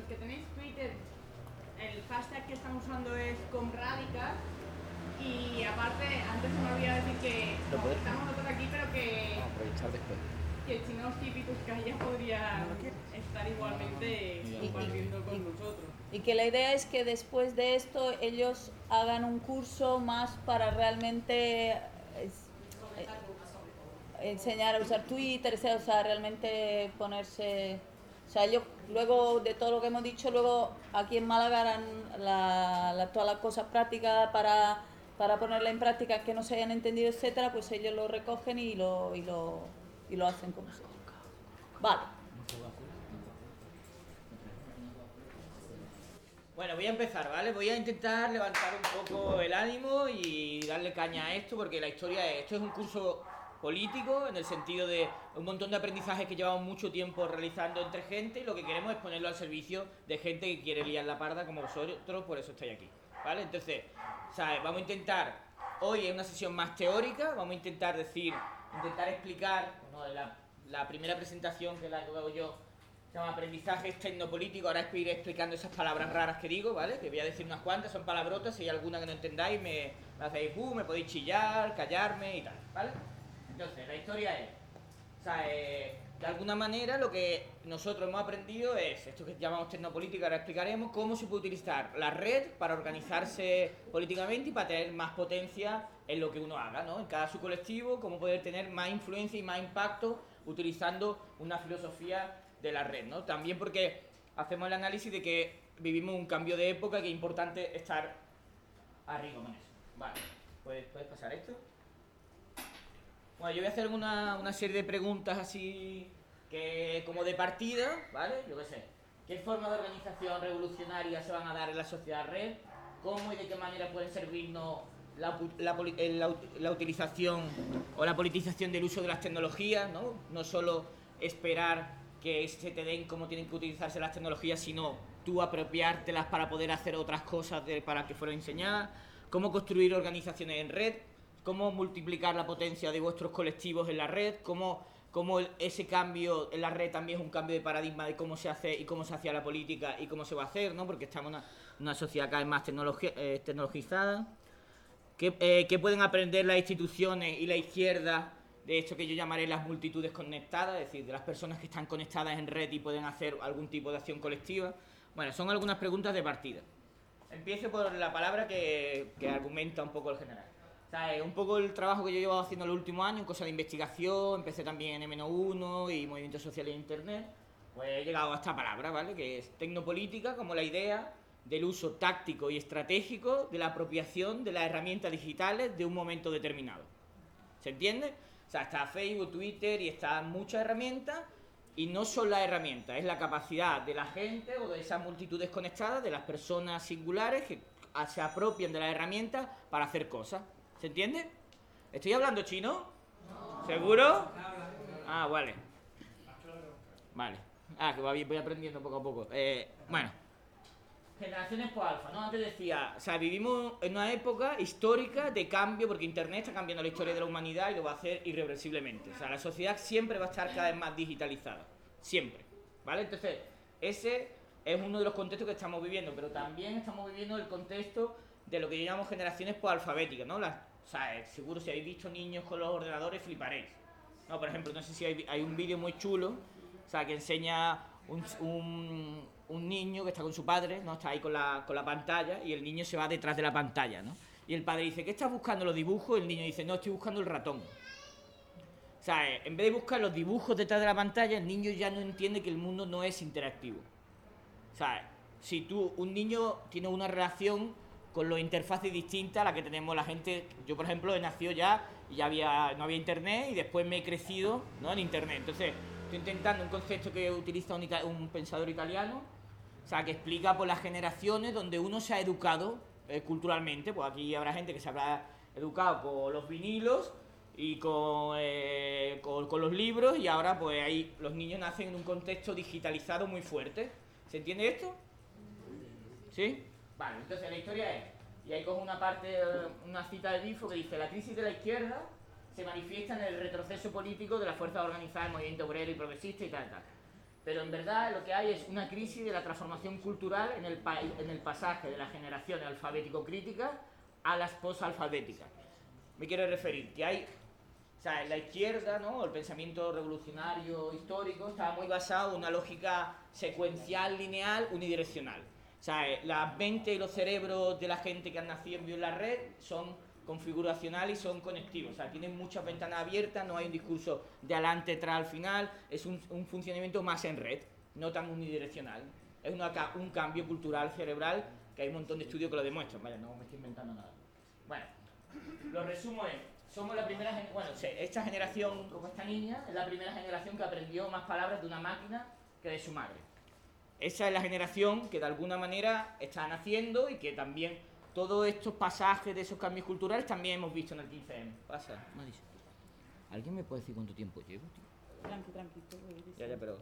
que tenéis Twitter, el hashtag que están usando es @comradical. Y aparte, antes se me olvidó decir que estamos nosotros aquí, pero que aprovechar después. Que Chinovsky y Pituskaya podrían estar igualmente compartiendo con nosotros. Y que la idea es que después de esto ellos hagan un curso más para realmente enseñar a usar Twitter, o sea, realmente ponerse... O sea, yo luego de todo lo que hemos dicho, luego aquí en Málaga harán todas las cosas prácticas para ponerla en práctica que no se hayan entendido, etcétera, pues ellos lo recogen y lo hacen con nosotros. Vale. Bueno, voy a empezar, ¿vale? Voy a intentar levantar un poco el ánimo y darle caña a esto, porque la historia esto es un curso político, en el sentido de un montón de aprendizajes que llevamos mucho tiempo realizando entre gente, y lo que queremos es ponerlo al servicio de gente que quiere liar la parda como vosotros, por eso estáis aquí, ¿vale? Entonces, ¿sabes? Vamos a intentar, hoy es una sesión más teórica, vamos a intentar explicar, bueno, la primera presentación que la hago yo, se llama aprendizajes tecnopolíticos. Ahora iré explicando esas palabras raras que digo, ¿vale? Que voy a decir unas cuantas, son palabrotas, si hay alguna que no entendáis me hacéis me podéis chillar, callarme y tal, ¿vale? Entonces, la historia es, o sea, de alguna manera lo que nosotros hemos aprendido es, esto que llamamos tecnopolítica, ahora explicaremos cómo se puede utilizar la red para organizarse políticamente y para tener más potencia en lo que uno haga, ¿no? En cada subcolectivo, cómo poder tener más influencia y más impacto utilizando una filosofía de la red, ¿no? También porque hacemos el análisis de que vivimos un cambio de época, que es importante estar arriba con eso. Vale, ¿puedes pasar esto? Bueno, yo voy a hacer una serie de preguntas así, que como de partida, ¿vale? Yo qué sé. ¿Qué formas de organización revolucionaria se van a dar en la sociedad red? ¿Cómo y de qué manera pueden servirnos la utilización o la politización del uso de las tecnologías, ¿no? No solo esperar que se te den cómo tienen que utilizarse las tecnologías, sino tú apropiártelas para poder hacer otras cosas para que fueron enseñadas. Cómo construir organizaciones en red, cómo multiplicar la potencia de vuestros colectivos en la red, cómo ese cambio en la red también es un cambio de paradigma de cómo se hace y cómo se hacía la política y cómo se va a hacer, ¿no? Porque estamos en una sociedad cada vez más tecnologizada. ¿Qué pueden aprender las instituciones y la izquierda de esto que yo llamaré las multitudes conectadas, es decir, de las personas que están conectadas en red y pueden hacer algún tipo de acción colectiva? Bueno, son algunas preguntas de partida. Empiezo por la palabra que argumenta un poco el general. O sea, un poco el trabajo que yo he llevado haciendo en los últimos años, cosas de investigación, empecé también en M1 y movimientos sociales en Internet, pues he llegado a esta palabra, ¿vale? Que es tecnopolítica, como la idea del uso táctico y estratégico de la apropiación de las herramientas digitales de un momento determinado. ¿Se entiende? O sea, está Facebook, Twitter y están muchas herramientas, y no son las herramientas, es la capacidad de la gente o de esas multitudes conectadas, de las personas singulares que se apropian de las herramientas para hacer cosas. ¿Se entiende? ¿Estoy hablando chino? No. ¿Seguro? Ah, vale. Vale. Ah, que voy aprendiendo poco a poco. Bueno. Generaciones por alfa, ¿no? Antes decía, o sea, vivimos en una época histórica de cambio, porque Internet está cambiando la historia de la humanidad y lo va a hacer irreversiblemente. O sea, la sociedad siempre va a estar cada vez más digitalizada. Siempre. ¿Vale? Entonces, ese es uno de los contextos que estamos viviendo, pero también estamos viviendo el contexto de lo que yo llamo generaciones posalfabéticas, ¿no? O sea, seguro si habéis visto niños con los ordenadores fliparéis. No, por ejemplo, no sé si hay un vídeo muy chulo, o sea, que enseña un niño que está con su padre, ¿no? Está ahí con la pantalla, y el niño se va detrás de la pantalla, ¿no? Y el padre dice, ¿qué estás buscando, los dibujos? Y el niño dice, no, estoy buscando el ratón. O sea, en vez de buscar los dibujos detrás de la pantalla, el niño ya no entiende que el mundo no es interactivo. O sea, si un niño tiene una relación con los interfaces distintas a la que tenemos la gente. Yo, por ejemplo, he nacido ya y no había internet, y después me he crecido, ¿no?, en internet. Entonces, estoy intentando un concepto que utiliza un pensador italiano, o sea, que explica por las generaciones donde uno se ha educado culturalmente. Pues aquí habrá gente que se habrá educado con los vinilos y con los libros, y ahora pues ahí los niños nacen en un contexto digitalizado muy fuerte. ¿Se entiende esto? ¿Sí? Vale, entonces la historia es, y ahí cojo una cita de Difo que dice: la crisis de la izquierda se manifiesta en el retroceso político de las fuerzas organizadas del movimiento obrero y progresista y tal. pero en verdad lo que hay es una crisis de la transformación cultural en el pasaje de las generaciones alfabético-críticas a las posalfabéticas. Me quiero referir que hay, o sea, la izquierda, ¿no?, el pensamiento revolucionario histórico estaba muy basado en una lógica secuencial, lineal, unidireccional. O sea, las mentes y los cerebros de la gente que han nacido en la red son configuracionales y son conectivos, o sea, tienen muchas ventanas abiertas, no hay un discurso de adelante, atrás, al final, es un funcionamiento más en red, no tan unidireccional. Es un cambio cultural cerebral que hay un montón de estudios que lo demuestran, vaya, no me estoy inventando nada. Bueno, lo resumo es, somos la primera generación, bueno, esta generación, como esta niña, es la primera generación que aprendió más palabras de una máquina que de su madre. Esa es la generación que de alguna manera está naciendo y que también todos estos pasajes de esos cambios culturales también hemos visto en el 15M. Pasa, Marisa. ¿Alguien me puede decir cuánto tiempo llevo, tío? Tranqui. Ya, pero...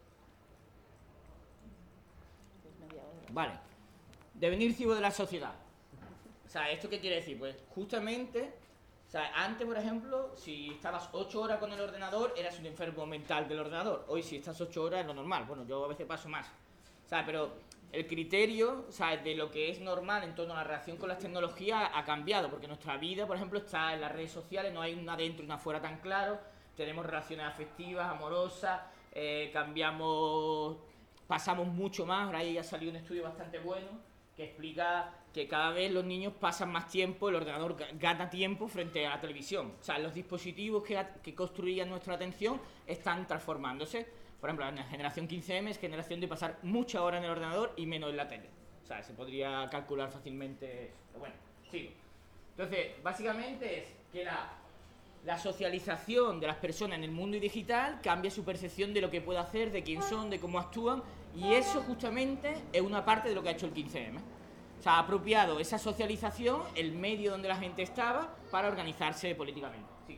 Vale. Devenir civo de la sociedad. O sea, ¿esto qué quiere decir? Pues justamente, o sea, antes, por ejemplo, si estabas 8 horas con el ordenador, eras un enfermo mental del ordenador. Hoy, si estás 8 horas, es lo normal. Bueno, yo a veces paso más. O sea, pero el criterio, o sea, de lo que es normal en torno a la relación con las tecnologías ha cambiado, porque nuestra vida, por ejemplo, está en las redes sociales, no hay una dentro y una fuera tan claro, tenemos relaciones afectivas, amorosas, pasamos mucho más. Ahora ya salió un estudio bastante bueno que explica que cada vez los niños pasan más tiempo, el ordenador gana tiempo frente a la televisión. O sea, los dispositivos que construían nuestra atención están transformándose. Por ejemplo, la generación 15M es generación de pasar muchas horas en el ordenador y menos en la tele. O sea, se podría calcular fácilmente eso. Pero bueno, sigo. Entonces, básicamente es que la socialización de las personas en el mundo digital cambia su percepción de lo que puede hacer, de quién son, de cómo actúan, y eso justamente es una parte de lo que ha hecho el 15M. O sea, ha apropiado esa socialización, el medio donde la gente estaba, para organizarse políticamente. Sí.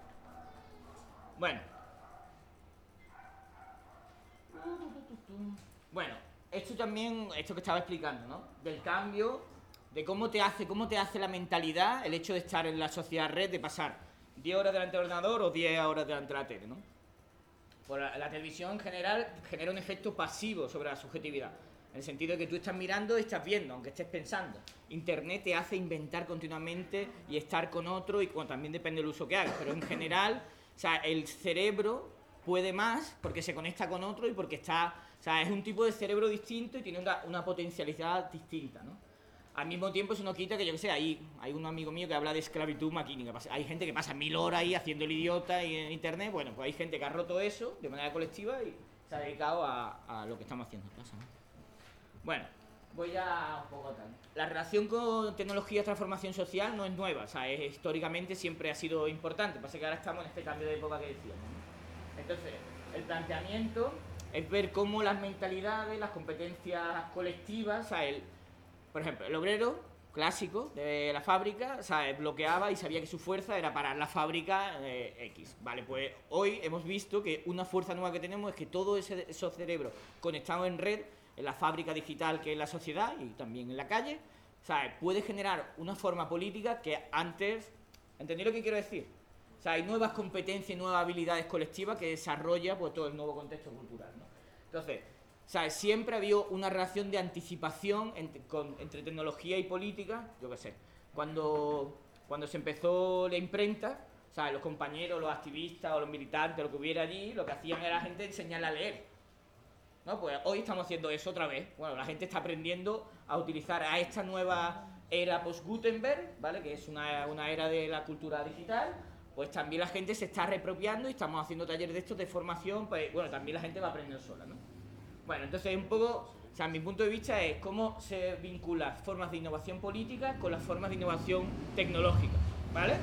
Bueno, esto que estaba explicando, ¿no? Del cambio, de cómo te hace la mentalidad el hecho de estar en la sociedad red, de pasar 10 horas delante del ordenador o 10 horas delante de la tele, ¿no? Pues la televisión en general genera un efecto pasivo sobre la subjetividad, en el sentido de que tú estás mirando y estás viendo, aunque estés pensando. Internet te hace inventar continuamente y estar con otro, y bueno, también depende del uso que hagas, pero en general, o sea, el cerebro puede más porque se conecta con otro y porque está... O sea, es un tipo de cerebro distinto y tiene una potencialidad distinta, ¿no? Al mismo tiempo eso no quita que, yo que sé, hay un amigo mío que habla de esclavitud maquínica. Hay gente que pasa 1000 horas ahí haciendo el idiota y en internet. Bueno, pues hay gente que ha roto eso de manera colectiva y se ha dedicado a lo que estamos haciendo en casa, ¿no? Bueno, voy a un poco atrás. La relación con tecnología y transformación social no es nueva. O sea, históricamente siempre ha sido importante. Pasa que ahora estamos en este cambio de época que decíamos, ¿no? Entonces, el planteamiento es ver cómo las mentalidades, las competencias colectivas, o sea, por ejemplo, el obrero clásico de la fábrica, o sea, bloqueaba y sabía que su fuerza era parar la fábrica X. Vale, pues hoy hemos visto que una fuerza nueva que tenemos es que todos esos cerebros conectados en red, en la fábrica digital que es la sociedad y también en la calle, o sea, puede generar una forma política que antes... ¿Entendéis lo que quiero decir? O sea, hay nuevas competencias y nuevas habilidades colectivas que desarrolla pues, todo el nuevo contexto cultural, ¿no? Entonces, o sea, siempre ha habido una relación de anticipación entre tecnología y política, yo qué sé. Cuando se empezó la imprenta, o sea, los compañeros, los activistas o los militantes, lo que hubiera allí, lo que hacían era la gente enseñarle a leer, ¿no? Pues hoy estamos haciendo eso otra vez. Bueno, la gente está aprendiendo a utilizar a esta nueva era post-Gutenberg, ¿vale? Que es una era de la cultura digital. Pues también la gente se está reapropiando y estamos haciendo talleres de estos de formación, pues bueno, también la gente va aprendiendo sola, ¿no? Bueno, entonces un poco, o sea, mi punto de vista es cómo se vinculan formas de innovación política con las formas de innovación tecnológica, ¿vale?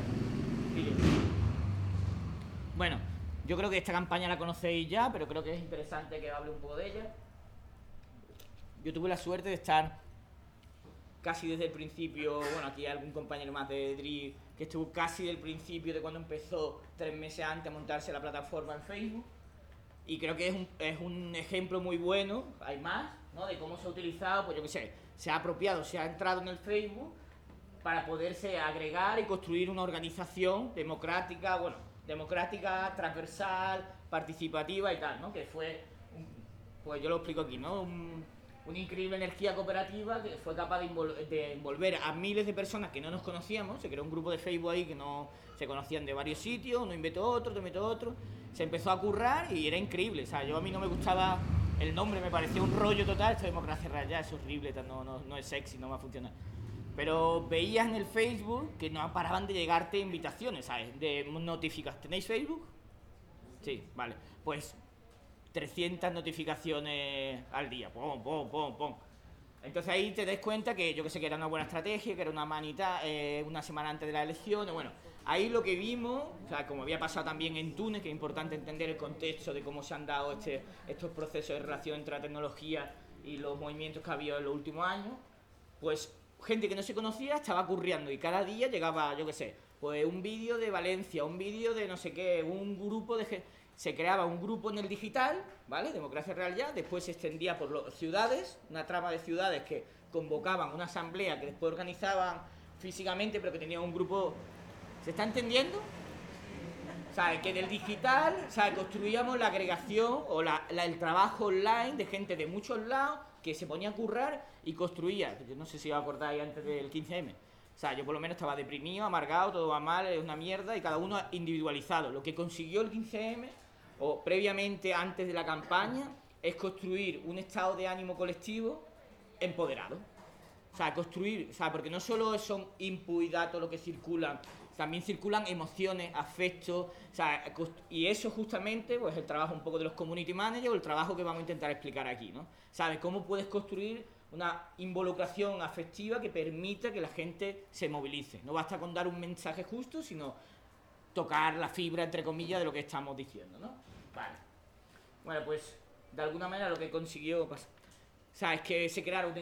Bueno, yo creo que esta campaña la conocéis ya, pero creo que es interesante que hable un poco de ella. Yo tuve la suerte de estar casi desde el principio, bueno, aquí hay algún compañero más de DRI que estuvo casi del principio de cuando empezó 3 meses antes a montarse la plataforma en Facebook, y creo que es un ejemplo muy bueno, hay más, ¿no? De cómo se ha utilizado, pues yo qué sé, se ha apropiado, se ha entrado en el Facebook para poderse agregar y construir una organización democrática, bueno, democrática, transversal, participativa y tal, ¿no? Que fue pues yo lo explico aquí, ¿no? Una increíble energía cooperativa que fue capaz de envolver a miles de personas que no nos conocíamos. Se creó un grupo de Facebook ahí que no se conocían de varios sitios, uno inventó otro, otro inventó otro, se empezó a currar y era increíble. O sea, a mí no me gustaba el nombre, me parecía un rollo total. Esto de democracia real ya es horrible, no es sexy, no va a funcionar. Pero veías en el Facebook que no paraban de llegarte invitaciones, ¿sabes? De notificaciones. ¿Tenéis Facebook? Sí, vale. Pues 300 notificaciones al día. Pum, pum, pum, pum. Entonces ahí te das cuenta que yo que sé que era una buena estrategia, que era una manita, una semana antes de las elecciones. Bueno, ahí lo que vimos, o sea, como había pasado también en Túnez, que es importante entender el contexto de cómo se han dado estos procesos de relación entre la tecnología y los movimientos que ha habido en los últimos años, pues gente que no se conocía estaba curriendo y cada día llegaba, yo qué sé, pues un vídeo de Valencia, un vídeo de no sé qué, un grupo de... Se creaba un grupo en el digital, ¿vale? Democracia Real Ya, después se extendía por las ciudades, una trama de ciudades que convocaban una asamblea que después organizaban físicamente, pero que tenía un grupo... ¿Se está entendiendo? ¿Sabes? Que del digital, ¿sabes? Construíamos la agregación o el trabajo online de gente de muchos lados que se ponía a currar y construía. Yo no sé si os acordáis antes del 15M. O sea, yo por lo menos estaba deprimido, amargado, todo va mal, es una mierda y cada uno individualizado. Lo que consiguió el 15M, o previamente antes de la campaña, es construir un estado de ánimo colectivo empoderado. O sea, construir, o sea, porque no solo son input y datos lo que circulan, también circulan emociones, afectos, o sea, y eso justamente pues el trabajo un poco de los community managers o el trabajo que vamos a intentar explicar aquí, ¿no? ¿Sabes? Cómo puedes construir una involucración afectiva que permita que la gente se movilice. No basta con dar un mensaje justo, sino tocar la fibra, entre comillas, de lo que estamos diciendo, ¿no? Vale. Bueno, pues de alguna manera lo que consiguió es que se creara un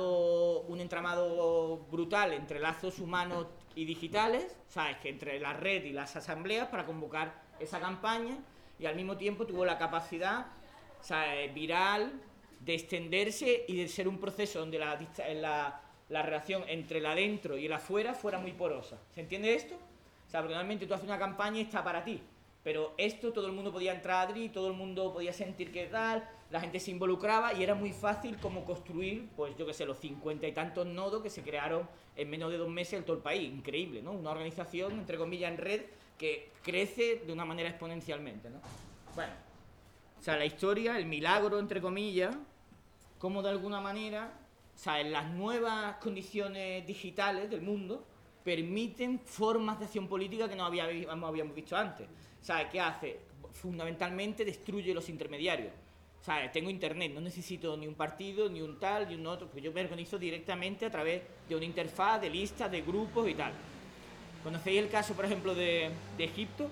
entramado brutal entre lazos humanos y digitales, ¿sabes? Que entre la red y las asambleas para convocar esa campaña y al mismo tiempo tuvo la capacidad, ¿sabes? Viral de extenderse y de ser un proceso donde la relación entre el adentro y el afuera fuera muy porosa. ¿Se entiende esto? O sea, porque normalmente tú haces una campaña y está para ti, pero esto todo el mundo podía entrar allí, todo el mundo podía sentir que tal, la gente se involucraba y era muy fácil como construir, pues yo qué sé, los 50 y tantos nodos que se crearon en menos de 2 meses en todo el país. Increíble, ¿no? Una organización, entre comillas, en red que crece de una manera exponencialmente, ¿no? Bueno, o sea, la historia, el milagro, entre comillas, como de alguna manera, o sea, en las nuevas condiciones digitales del mundo, permiten formas de acción política que no habíamos visto antes. ¿Sabes qué hace? Fundamentalmente destruye los intermediarios. ¿Sabes? Tengo internet, no necesito ni un partido, ni un tal, ni un otro, porque yo me organizo directamente a través de una interfaz, de listas, de grupos y tal. ¿Conocéis el caso, por ejemplo, de Egipto?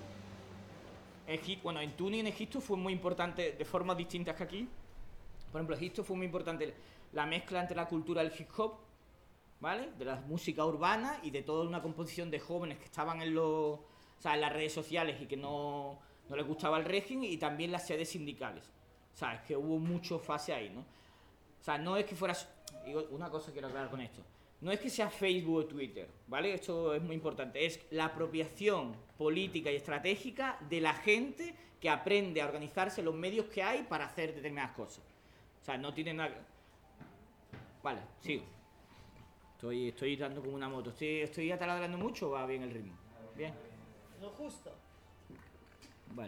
Bueno, en Túnez, en Egipto, fue muy importante, de formas distintas que aquí. Por ejemplo, Egipto fue muy importante la mezcla entre la cultura del hip hop, ¿vale? De la música urbana y de toda una composición de jóvenes que estaban en las redes sociales y que no les gustaba el régimen, y también las sedes sindicales. ¿Sabes? Que hubo mucho fase ahí, ¿no? O sea, no es que fuera... Una cosa quiero aclarar con esto. No es que sea Facebook o Twitter, ¿vale? Esto es muy importante. Es la apropiación política y estratégica de la gente que aprende a organizarse en los medios que hay para hacer determinadas cosas. O sea, no tiene nada... Vale, sigo. Estoy dando como una moto. ¿Estoy ataladrando mucho o va bien el ritmo? Bien. Lo justo. Vale.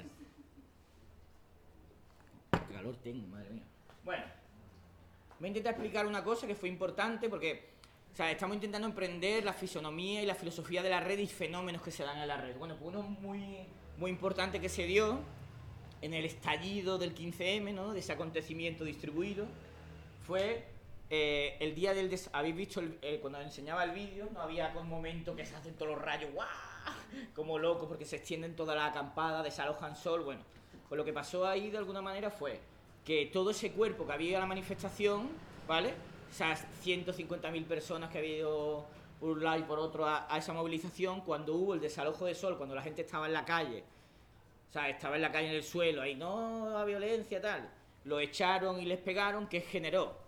Qué calor tengo, madre mía. Bueno, voy a intentar explicar una cosa que fue importante porque, o sea, estamos intentando emprender la fisonomía y la filosofía de la red y fenómenos que se dan en la red. Bueno, pues uno muy importante que se dio en el estallido del 15M, ¿no? De ese acontecimiento distribuido, fue el día del... Habéis visto cuando enseñaba el vídeo, no había un momento que se hacen todos los rayos, ¡guau!, como locos porque se extienden toda la acampada, desalojan sol. Bueno, pues lo que pasó ahí de alguna manera fue que todo ese cuerpo que había en la manifestación, ¿vale? Esas 150.000 personas que había ido por un lado y por otro a esa movilización, cuando hubo el desalojo de sol, cuando la gente estaba en la calle, o sea, estaba en la calle en el suelo, ahí no a violencia, tal, lo echaron y les pegaron, ¿qué generó?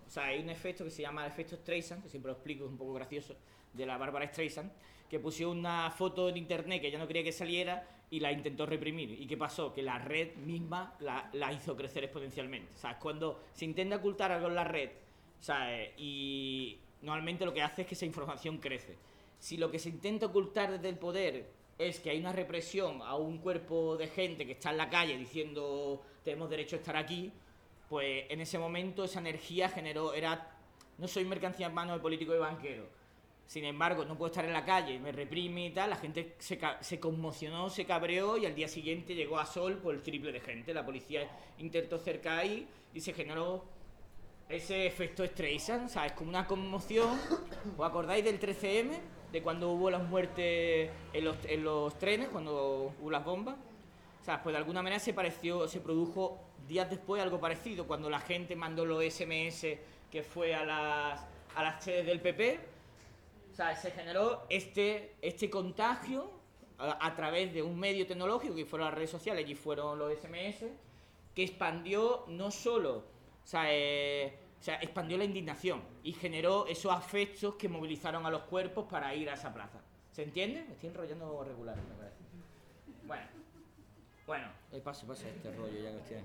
O sea, hay un efecto que se llama el efecto Streisand, que siempre lo explico, es un poco gracioso, de la Bárbara Streisand, que puso una foto en internet que ella no quería que saliera y la intentó reprimir. ¿Y qué pasó? Que la red misma la hizo crecer exponencialmente. O sea, cuando se intenta ocultar algo en la red, o sea, y normalmente lo que hace es que esa información crece. Si lo que se intenta ocultar desde el poder es que hay una represión a un cuerpo de gente que está en la calle diciendo tenemos derecho a estar aquí, pues en ese momento esa energía no soy mercancía en manos de político y banquero. Sin embargo, no puedo estar en la calle, me reprime y tal, la gente se conmocionó, se cabreó y al día siguiente llegó a Sol por el triple de gente. La policía intentó cercar ahí y se generó ese efecto Streisand, ¿sabes? Como una conmoción. ¿Os acordáis del 13M? De cuando hubo las muertes en los trenes, cuando hubo las bombas. O sea, pues de alguna manera se produjo días después algo parecido, cuando la gente mandó los SMS que fue a las sedes del PP. O sea, se generó este contagio a través de un medio tecnológico que fueron las redes sociales y fueron los SMS, que expandió no solo, expandió la indignación y generó esos afectos que movilizaron a los cuerpos para ir a esa plaza. ¿Se entiende? Me estoy enrollando regular, me parece. Bueno, paso este rollo ya que estoy.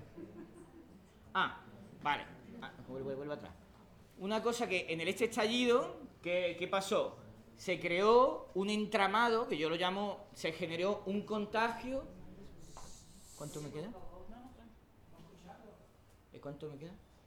Vale. Vuelve atrás. Una cosa que en este estallido, ¿qué pasó? Se creó un entramado, que yo lo llamo, se generó un contagio. ¿Cuánto me queda? ¿Cuánto me queda?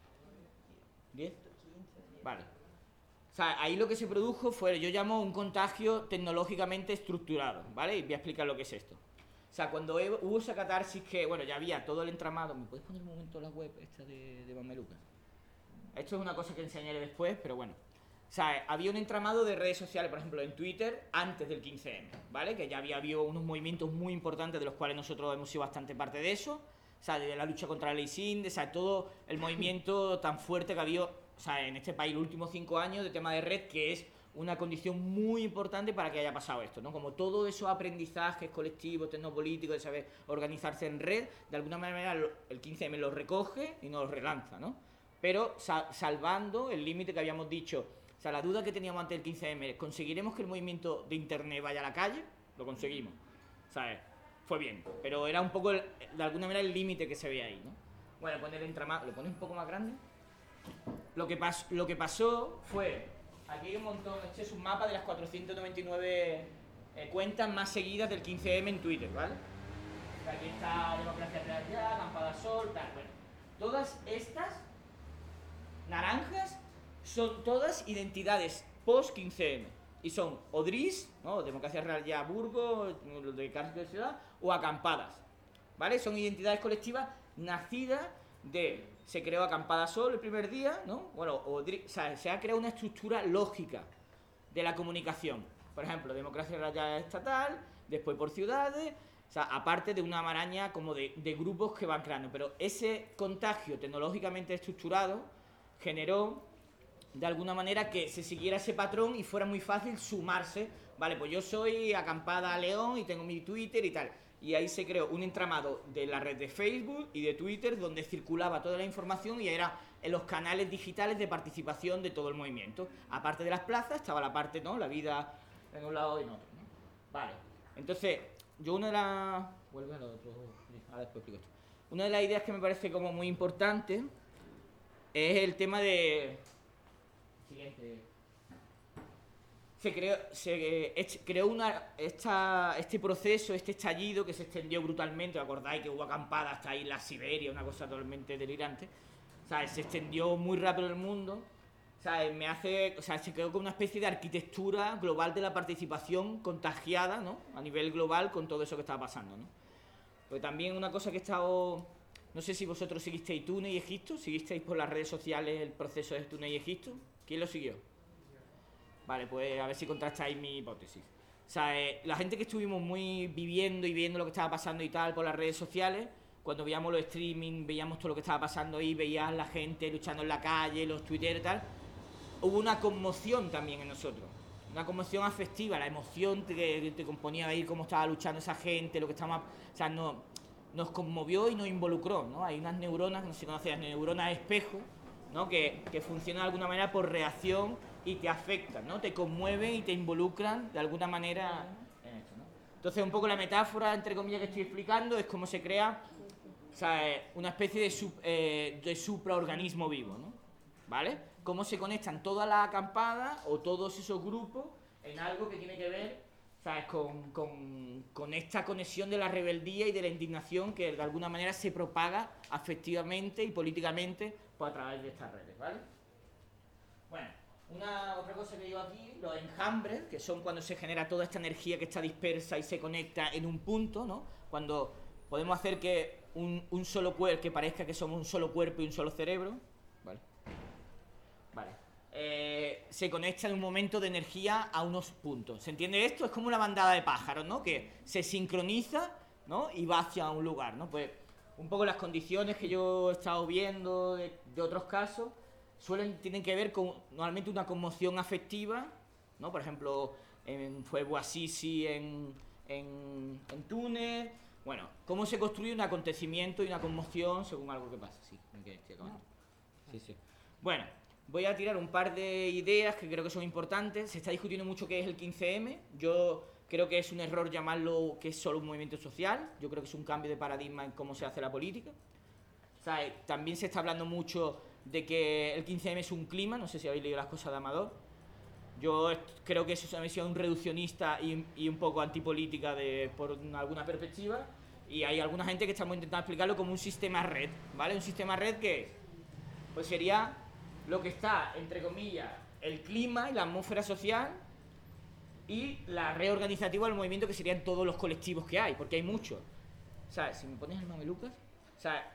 ¿10? Vale. O sea, ahí lo que se produjo fue, yo llamo un contagio tecnológicamente estructurado, ¿vale? Y voy a explicar lo que es esto. O sea, cuando hubo esa catarsis que, bueno, ya había todo el entramado. ¿Me puedes poner un momento la web esta de Mameluca? Esto es una cosa que enseñaré después, pero bueno. O sea, había un entramado de redes sociales, por ejemplo, en Twitter, antes del 15M, ¿vale? Que ya había habido unos movimientos muy importantes de los cuales nosotros hemos sido bastante parte de eso. O sea, de la lucha contra la ley SIND, o sea, todo el movimiento tan fuerte que ha habido, o sea, en este país los últimos 5 años de tema de red, que es una condición muy importante para que haya pasado esto, ¿no? Como todos esos aprendizajes colectivos, tecnopolíticos, de saber organizarse en red, de alguna manera el 15M los recoge y nos los relanza, ¿no? Pero salvando el límite que habíamos dicho. O sea, la duda que teníamos antes del 15M, ¿conseguiremos que el movimiento de internet vaya a la calle? Lo conseguimos, ¿sabes? Fue bien, pero era un poco, de alguna manera, el límite que se ve ahí, ¿no? Bueno, poner el entramado, ¿lo pones un poco más grande? Lo que pasó fue, aquí hay un montón, este es un mapa de las 499 cuentas más seguidas del 15M en Twitter, ¿vale? Aquí está Democracia Real Ya, Acampada Sol, tal, bueno. Todas estas naranjas son todas identidades post-15M. Y son Odris, ¿no? Democracia Real Ya Burgos, los de Cárcel de Ciudad, o Acampadas, ¿vale? Son identidades colectivas nacidas se creó Acampada Sol el primer día, ¿no? Bueno, Odris, o sea, se ha creado una estructura lógica de la comunicación. Por ejemplo, Democracia Real Ya estatal, después por ciudades, o sea, aparte de una maraña como de grupos que van creando. Pero ese contagio tecnológicamente estructurado generó de alguna manera que se siguiera ese patrón y fuera muy fácil sumarse. Vale, pues yo soy Acampada León y tengo mi Twitter y tal. Y ahí se creó un entramado de la red de Facebook y de Twitter donde circulaba toda la información y era en los canales digitales de participación de todo el movimiento. Aparte de las plazas estaba la parte, ¿no? La vida en un lado y en otro, ¿no? Vale, entonces yo una de las... Vuelve a lo otro, ahora después explico esto. Una de las ideas que me parece como muy importante es el tema de... Siguiente. Se creó este proceso, este estallido que se extendió brutalmente. ¿Os acordáis que hubo acampadas hasta ahí en la Siberia? Una cosa totalmente delirante. O sea, se extendió muy rápido en el mundo. O sea, se creó como una especie de arquitectura global de la participación contagiada, ¿no? A nivel global con todo eso que estaba pasando, ¿no? Pues también una cosa que he estado... No sé si vosotros seguisteis Túnez y Egipto, seguisteis por las redes sociales el proceso de Túnez y Egipto. ¿Quién lo siguió? Vale, pues a ver si contrastáis mi hipótesis. O sea, la gente que estuvimos muy viviendo y viendo lo que estaba pasando y tal por las redes sociales, cuando veíamos los streaming, veíamos todo lo que estaba pasando ahí, veías la gente luchando en la calle, los twitter y tal, hubo una conmoción también en nosotros. Una conmoción afectiva, la emoción que te componía ahí, cómo estaba luchando esa gente, lo que estaba... O sea, nos conmovió y nos involucró, ¿no? Hay unas neuronas, no sé si conocéis, neuronas espejo, ¿no? Que funcionan de alguna manera por reacción y te afectan, ¿no? Te conmueven y te involucran de alguna manera en esto, ¿no? Entonces, un poco la metáfora, entre comillas, que estoy explicando es cómo se crea, o sea, una especie de supraorganismo vivo, ¿no? ¿Vale? Cómo se conectan todas las acampadas o todos esos grupos en algo que tiene que ver, ¿sabes? Con esta conexión de la rebeldía y de la indignación que de alguna manera se propaga afectivamente y políticamente pues, a través de estas redes, ¿vale? Bueno, otra cosa que digo aquí, los enjambres, que son cuando se genera toda esta energía que está dispersa y se conecta en un punto, ¿no? Cuando podemos hacer que un solo cuerpo, que parezca que somos un solo cuerpo y un solo cerebro, ¿vale? Vale. Se conecta en un momento de energía a unos puntos. ¿Se entiende esto? Es como una bandada de pájaros, ¿no? Que se sincroniza, ¿no? Y va hacia un lugar, ¿no? Pues un poco las condiciones que yo he estado viendo de otros casos tienen que ver con normalmente una conmoción afectiva, ¿no? Por ejemplo, fue Bouazizi en Túnez. Bueno, cómo se construye un acontecimiento y una conmoción según algo que pasa. Sí, estoy acabando. Sí. Bueno, voy a tirar un par de ideas que creo que son importantes. Se está discutiendo mucho qué es el 15M. Yo creo que es un error llamarlo que es solo un movimiento social. Yo creo que es un cambio de paradigma en cómo se hace la política. O sea, también se está hablando mucho de que el 15M es un clima. No sé si habéis leído las cosas de Amador. Yo creo que eso es una visión reduccionista y un poco antipolítica por alguna perspectiva. Y hay alguna gente que estamos intentando explicarlo como un sistema red, ¿vale? Un sistema red que pues sería lo que está, entre comillas, el clima y la atmósfera social y la red organizativa del movimiento, que serían todos los colectivos que hay, porque hay muchos. O sea, si me pones el mamelucas, o sea,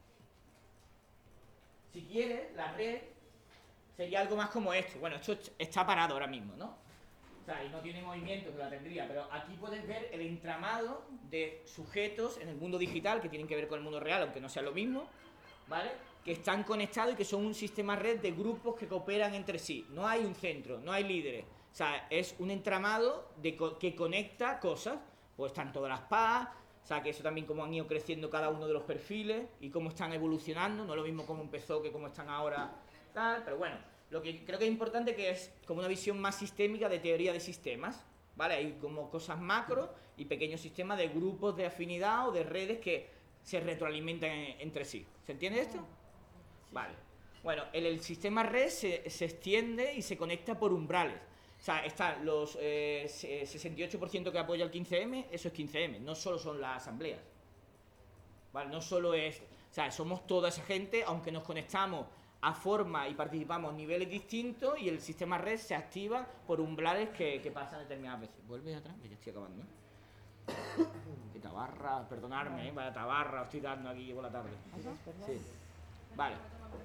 si quieres, la red sería algo más como esto. Bueno, esto está parado ahora mismo, ¿no? O sea, y no tiene movimiento, que la tendría, pero aquí puedes ver el entramado de sujetos en el mundo digital que tienen que ver con el mundo real, aunque no sea lo mismo, ¿vale? Que están conectados y que son un sistema red de grupos que cooperan entre sí. No hay un centro, no hay líderes. O sea, es un entramado que conecta cosas. Pues están todas las PAs, o sea, que eso también cómo han ido creciendo cada uno de los perfiles y cómo están evolucionando. No es lo mismo cómo empezó que cómo están ahora, tal, pero bueno. Lo que creo que es importante que es como una visión más sistémica de teoría de sistemas, ¿vale? Hay como cosas macro y pequeños sistemas de grupos de afinidad o de redes que se retroalimentan entre sí. ¿Se entiende esto? Vale. Bueno, el sistema red se extiende y se conecta por umbrales. O sea, están los 68% que apoya el 15M, eso es 15M, no solo son las asambleas. ¿Vale? No solo es... O sea, somos toda esa gente, aunque nos conectamos a forma y participamos a niveles distintos y el sistema red se activa por umbrales que pasan determinadas veces. ¿Vuelves atrás? Que ya estoy acabando, ¿eh? Qué tabarra, perdonadme, vaya tabarra, os estoy dando aquí por la tarde. Sí. Vale.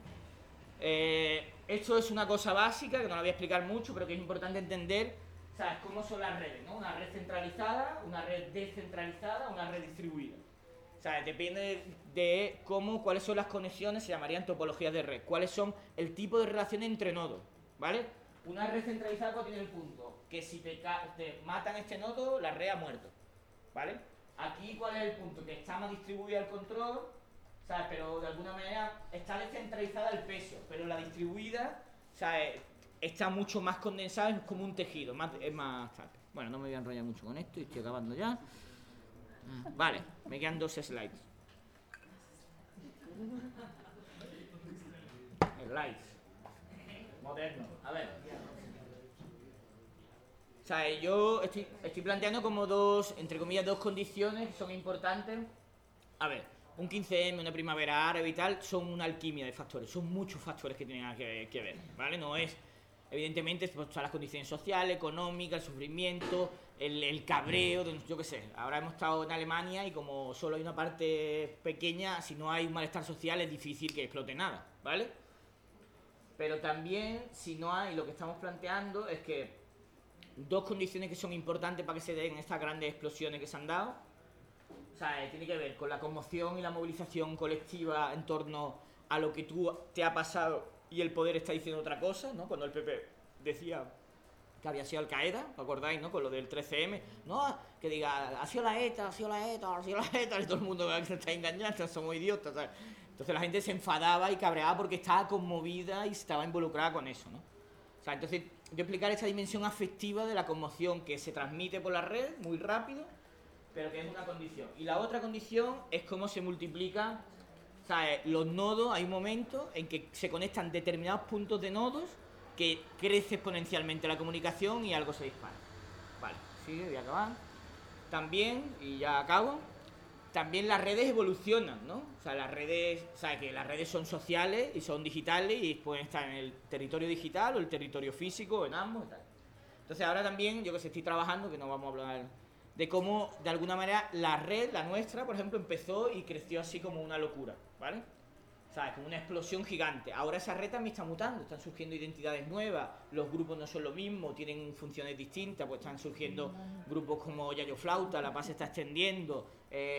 Esto es una cosa básica que no la voy a explicar mucho, pero que es importante entender, ¿sabes? Cómo son las redes, ¿no? Una red centralizada, una red descentralizada, una red distribuida. O sea, depende de cuáles son las conexiones, se llamarían topologías de red. Cuáles son el tipo de relación entre nodos, ¿vale? Una red centralizada tiene el punto que si te matan este nodo, la red ha muerto, ¿vale? Aquí, ¿cuál es el punto? Que está más distribuida el control, ¿sabes? Pero de alguna manera está descentralizada el peso, pero la distribuida, ¿sabes? Está mucho más condensada, es como un tejido, es más tal. Bueno, no me voy a enrollar mucho con esto y estoy acabando ya. Vale, me quedan 2 slides. Slides. Moderno. A ver. O sea, yo estoy planteando como entre comillas, dos condiciones que son importantes. A ver, un 15M, una primavera árabe y tal, son una alquimia de factores. Son muchos factores que tienen que ver, ¿vale? No es... Evidentemente, pues, las condiciones sociales, económicas, el sufrimiento, el cabreo, yo qué sé. Ahora hemos estado en Alemania y como solo hay una parte pequeña, si no hay un malestar social es difícil que explote nada, ¿vale? Pero también, si no hay, lo que estamos planteando es que dos condiciones que son importantes para que se den estas grandes explosiones que se han dado, o sea, tiene que ver con la conmoción y la movilización colectiva en torno a lo que te ha pasado y el poder está diciendo otra cosa, ¿no? Cuando el PP decía que había sido Al Qaeda, ¿os acordáis, no? Con lo del 13M, no, que diga, ha sido la ETA, y todo el mundo se está engañando, somos idiotas, ¿sabes? Entonces la gente se enfadaba y cabreaba porque estaba conmovida y estaba involucrada con eso, ¿no? O sea, entonces yo explicar esta dimensión afectiva de la conmoción que se transmite por la red muy rápido, pero que es una condición. Y la otra condición es cómo se multiplican, o sea, los nodos. Hay un momento en que se conectan determinados puntos de nodos que crece exponencialmente la comunicación y algo se dispara. Vale, sí, voy a acabar. También, y ya acabo, también las redes evolucionan, ¿no? O sea, las redes, o sea, que las redes son sociales y son digitales y pueden estar en el territorio digital o el territorio físico, en ambos y tal. Entonces ahora también, yo que sé, estoy trabajando, que no vamos a hablar de cómo, de alguna manera, la red, la nuestra, por ejemplo, empezó y creció así como una locura, ¿vale? O sea, como una explosión gigante. Ahora esa red también está mutando, están surgiendo identidades nuevas, los grupos no son lo mismo, tienen funciones distintas, pues están surgiendo grupos como Yayo Flauta, la paz se está extendiendo,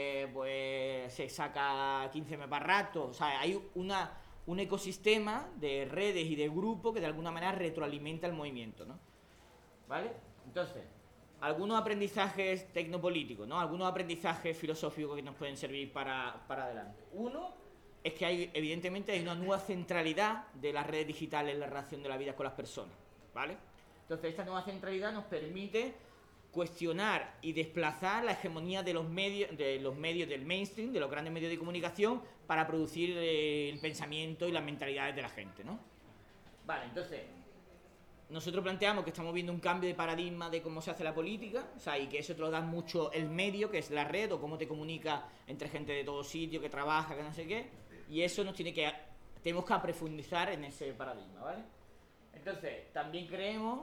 pues se saca 15M para rato. O sea, hay un ecosistema de redes y de grupos que de alguna manera retroalimenta el movimiento, ¿no? ¿Vale? Entonces, algunos aprendizajes tecnopolíticos, ¿no? Algunos aprendizajes filosóficos que nos pueden servir para adelante. Uno es que evidentemente hay una nueva centralidad de las redes digitales en la relación de la vida con las personas, ¿vale? Entonces esta nueva centralidad nos permite cuestionar y desplazar la hegemonía de los medios del mainstream, de los grandes medios de comunicación, para producir el pensamiento y las mentalidades de la gente, ¿no? Vale, entonces nosotros planteamos que estamos viendo un cambio de paradigma de cómo se hace la política, o sea, y que eso te lo da mucho el medio, que es la red, o cómo te comunica entre gente de todo sitio, que trabaja, que no sé qué, y eso tenemos que profundizar en ese paradigma, ¿vale? Entonces, también creemos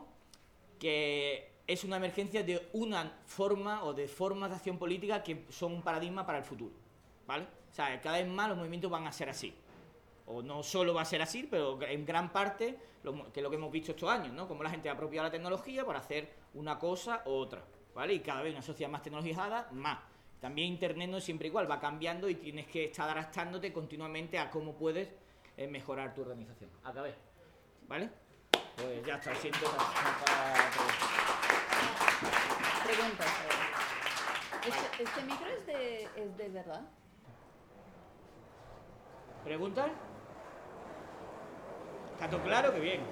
que es una emergencia de una forma o de formas de acción política que son un paradigma para el futuro, ¿vale? O sea, cada vez más los movimientos van a ser así. O no solo va a ser así, pero en gran parte, que es lo que hemos visto estos años, ¿no? Cómo la gente ha apropiado la tecnología para hacer una cosa u otra, ¿vale? Y cada vez una sociedad más tecnologizada, más. También Internet no es siempre igual, va cambiando y tienes que estar adaptándote continuamente a cómo puedes mejorar tu organización. Acabé, ¿vale? Pues ya está, siento para... Preguntas. ¿Este micro es de verdad? ¿Preguntas? ¿Está todo claro? ¡Qué bien!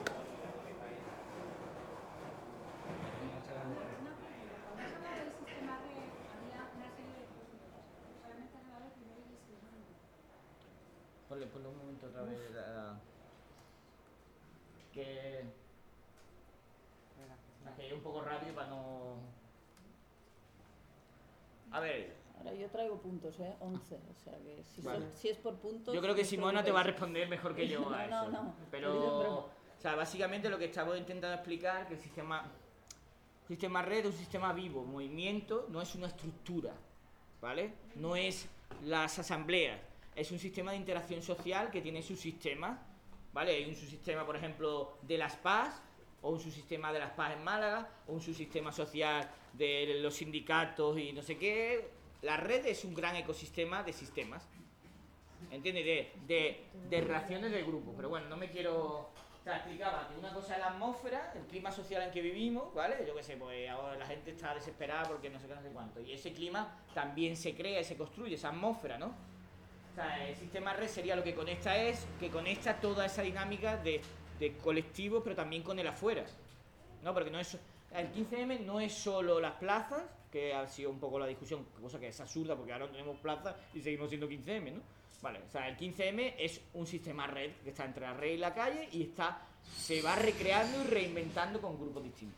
Ponle un momento otra vez. Que es un poco rápido para no... A ver... Ahora yo traigo puntos, 11, o sea que Vale. Si es por puntos... Yo creo que Simona te va a responder mejor que yo a eso. No. Pero, o sea, básicamente lo que estamos intentando explicar que el sistema red es un sistema vivo, movimiento, no es una estructura, ¿vale? No es las asambleas, es un sistema de interacción social que tiene sus sistemas, ¿vale? Hay un subsistema, por ejemplo, de las PAS, o un subsistema de las PAS en Málaga, o un subsistema social de los sindicatos y no sé qué. La red es un gran ecosistema de sistemas, ¿entiendes? De relaciones de grupo. Pero bueno, no me quiero... O sea, explicaba que una cosa es la atmósfera, el clima social en que vivimos, ¿vale? Yo qué sé, pues ahora la gente está desesperada porque no sé qué, no sé cuánto. Y ese clima también se crea y se construye, esa atmósfera, ¿no? O sea, el sistema red sería lo que conecta toda esa dinámica de colectivos, pero también con el afuera, ¿no? Porque no es... El 15M no es solo las plazas, que ha sido un poco la discusión, cosa que es absurda porque ahora no tenemos plazas y seguimos siendo 15M, ¿no? Vale, o sea, el 15M es un sistema red que está entre la red y la calle y se va recreando y reinventando con grupos distintos.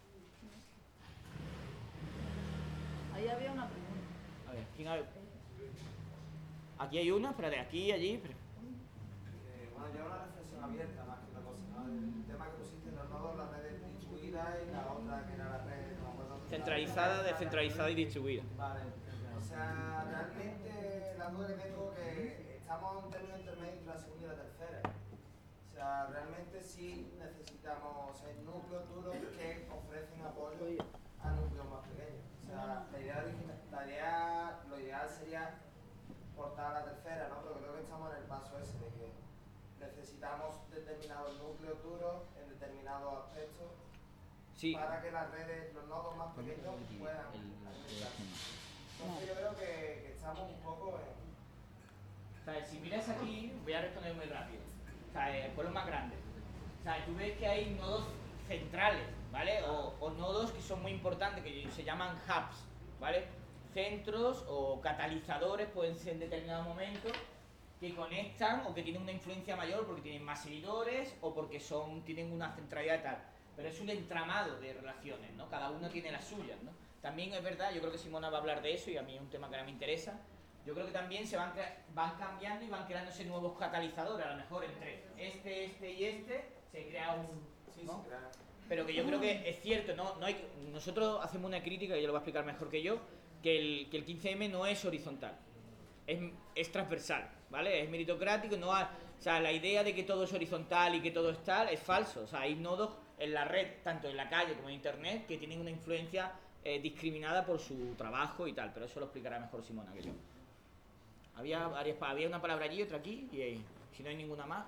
Ahí había una pregunta. A ver, ¿quién ha... Aquí hay una, espérate, aquí, allí... Bueno, ya una reflexión abierta más que otra cosa, ¿no? El tema que pusiste en los nodos, las redes distribuidas y la otra que era la red... Centralizada, descentralizada y distribuida. Vale. O sea, realmente la duda que tengo es que estamos en un término intermedio entre la segunda y la tercera. O sea, realmente sí necesitamos núcleos duros que ofrecen apoyo a núcleos más pequeños. O sea, lo ideal sería portar a la tercera, ¿no? Pero creo que estamos en el paso ese de que necesitamos determinados núcleos duros en determinados aspectos para que las redes, los nodos más pequeños puedan alimentarse. Entonces yo creo que estamos un poco ¿Sabes? Si miras aquí, voy a responder muy rápido. ¿Sabes? Por los más grandes. ¿Sabes? Tú ves que hay nodos centrales, ¿vale? O nodos que son muy importantes, que se llaman hubs, ¿vale? Centros o catalizadores pueden ser en determinados momentos que conectan o que tienen una influencia mayor porque tienen más seguidores o porque tienen una centralidad y tal. Pero es un entramado de relaciones, ¿no? Cada uno tiene las suyas, ¿no? También es verdad, yo creo que Simona va a hablar de eso y a mí es un tema que ahora me interesa. Yo creo que también se van cambiando y van creándose nuevos catalizadores, a lo mejor entre este y este se crea un... ¿no? Pero que yo creo que es cierto, ¿no? Nosotros hacemos una crítica, y ella lo va a explicar mejor que yo, que el 15M no es horizontal, es transversal, ¿vale? Es meritocrático, o sea, la idea de que todo es horizontal y que todo es tal es falso. O sea, hay nodos en la red, tanto en la calle como en internet, que tienen una influencia discriminada por su trabajo y tal, pero eso lo explicará mejor Simona que yo. Había una palabra allí, otra aquí, y si no hay ninguna más.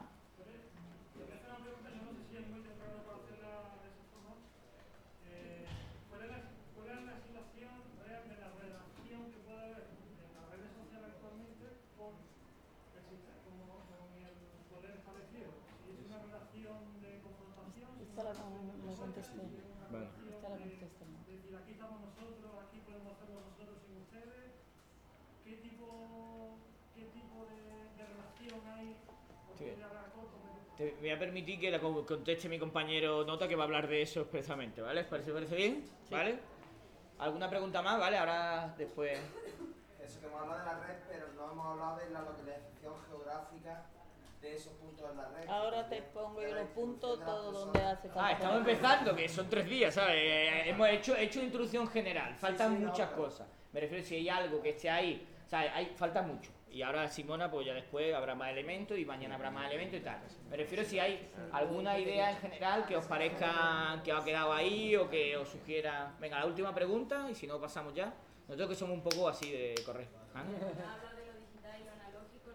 Esta la contesté. Vale. Esta la contesté. Es decir, aquí estamos nosotros, aquí podemos hacerlo nosotros sin ustedes. ¿Qué tipo de relación hay? Sí. Te voy a permitir que la conteste mi compañero Nota, que va a hablar de eso expresamente, ¿vale? ¿Os parece bien? Sí. ¿Vale? ¿Alguna pregunta más? ¿Vale? Ahora después... Eso, que hemos hablado de la red, pero no hemos hablado de la localización geográfica de esos puntos en la red. Ahora te pongo yo los puntos, todo donde hace falta. Estamos empezando, que son 3 días, ¿sabes? Hemos hecho una introducción general, faltan muchas cosas. Me refiero, si hay algo que esté ahí, ¿sabes? Falta mucho. Y ahora Simona, pues ya después habrá más elementos y mañana habrá más elementos y tal. Me refiero si hay alguna idea en general que os parezca que ha quedado ahí o que os sugiera... Venga, la última pregunta y si no pasamos ya. Nosotros que somos un poco así de correr. Habla de lo digital y lo analógico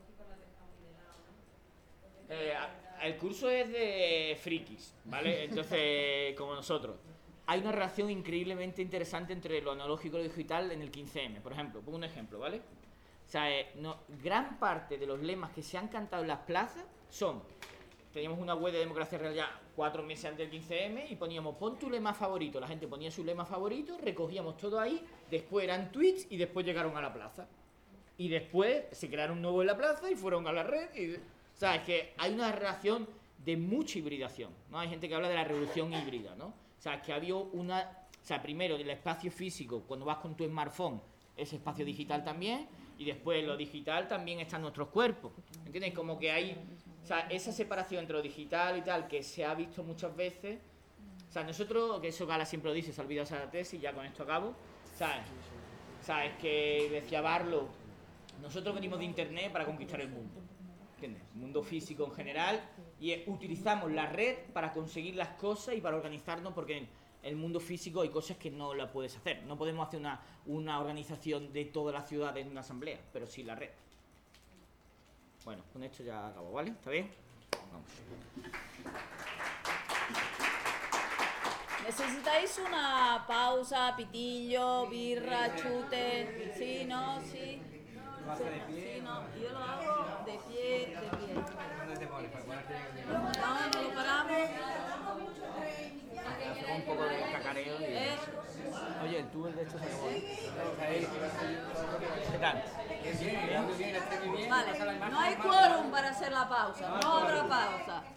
lo dejamos de lado, ¿no? El curso es de frikis, ¿vale? Entonces, como nosotros. Hay una relación increíblemente interesante entre lo analógico y lo digital en el 15M. Por ejemplo, pongo un ejemplo, ¿vale? O sea, gran parte de los lemas que se han cantado en las plazas son... Teníamos una web de Democracia Real ya 4 meses antes del 15M y poníamos, pon tu lema favorito. La gente ponía su lema favorito, recogíamos todo ahí, después eran tweets y después llegaron a la plaza. Y después se crearon nuevos en la plaza y fueron a la red. O sea, es que hay una relación de mucha hibridación, ¿no? Hay gente que habla de la revolución híbrida, ¿no? O sea, es que había una... O sea, primero el espacio físico, cuando vas con tu smartphone, es espacio digital también, y después lo digital también está en nuestros cuerpos. ¿Entiendes? Como que hay... O sea, esa separación entre lo digital y tal, que se ha visto muchas veces... O sea, nosotros, que eso Gala siempre lo dice, se ha olvidado esa tesis, ya con esto acabo, ¿sabes? ¿Sabes? Que decía Barlow, nosotros venimos de Internet para conquistar el mundo. ¿Entiendes? El mundo físico en general, y utilizamos la red para conseguir las cosas y para organizarnos, porque en el mundo físico hay cosas que no la puedes hacer. No podemos hacer una organización de toda la ciudad en una asamblea, pero sí la red. Bueno, con esto ya acabo, ¿vale? ¿Está bien? Vamos. ¿Necesitáis una pausa, pitillo, birra, chute? Sí, no, sí. Sí, no, yo lo hago de pie, de pie. No, lo paramos. Hacemos un poco de cacareo y... Oye, el túnel de esto se acabó. ¿Qué tal? Vale, no hay quórum para hacer la pausa, no habrá pausa.